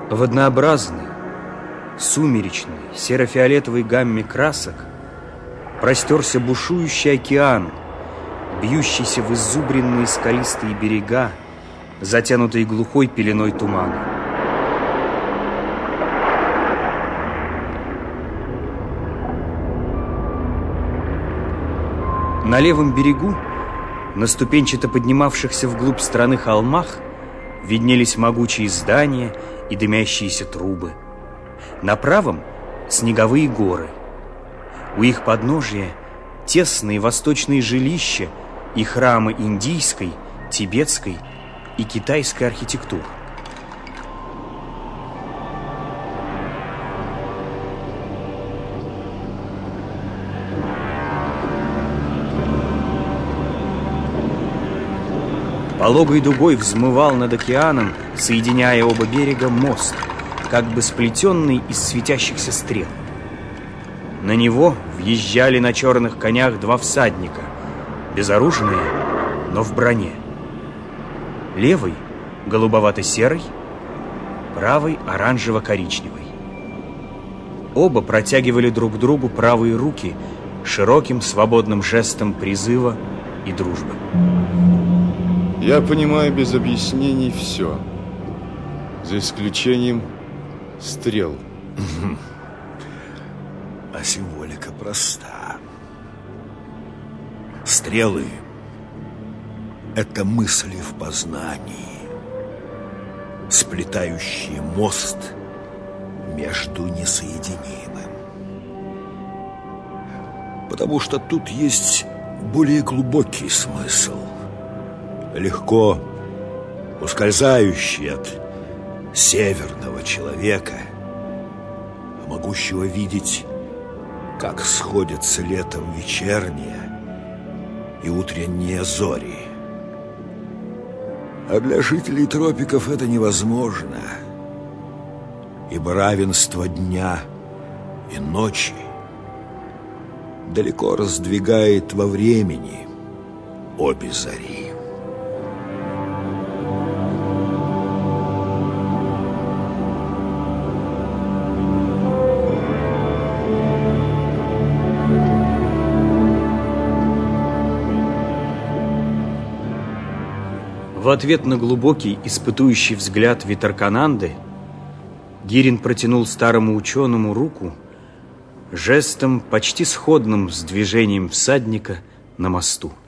В однообразной, сумеречной, серо-фиолетовой гамме красок простерся бушующий океан, бьющийся в изубренные скалистые берега, затянутые глухой пеленой тумана. На левом берегу, на ступенчато поднимавшихся вглубь страны холмах, виднелись могучие здания и дымящиеся трубы. На правом — снеговые горы. У их подножия тесные восточные жилища и храмы индийской, тибетской и китайской архитектур. Пологой дугой взмывал над океаном, соединяя оба берега, мост, как бы сплетенный из светящихся стрел. На него въезжали на черных конях два всадника, безоружные, но в броне. Левый — голубовато-серый, правый — оранжево-коричневый. Оба протягивали друг другу правые руки широким свободным жестом призыва и дружбы. Я понимаю без объяснений все, за исключением стрел. А символика проста. Стрелы — это мысли в познании, сплетающие мост между несоединимым. Потому что тут есть более глубокий смысл, легко ускользающий от северного человека, могущего видеть, как сходятся летом вечерние и утренние зори. А для жителей тропиков это невозможно, ибо равенство дня и ночи далеко раздвигает во времени обе зари. В ответ на глубокий, испытующий взгляд Витаркананды Гирин протянул старому ученому руку жестом, почти сходным с движением всадника на мосту.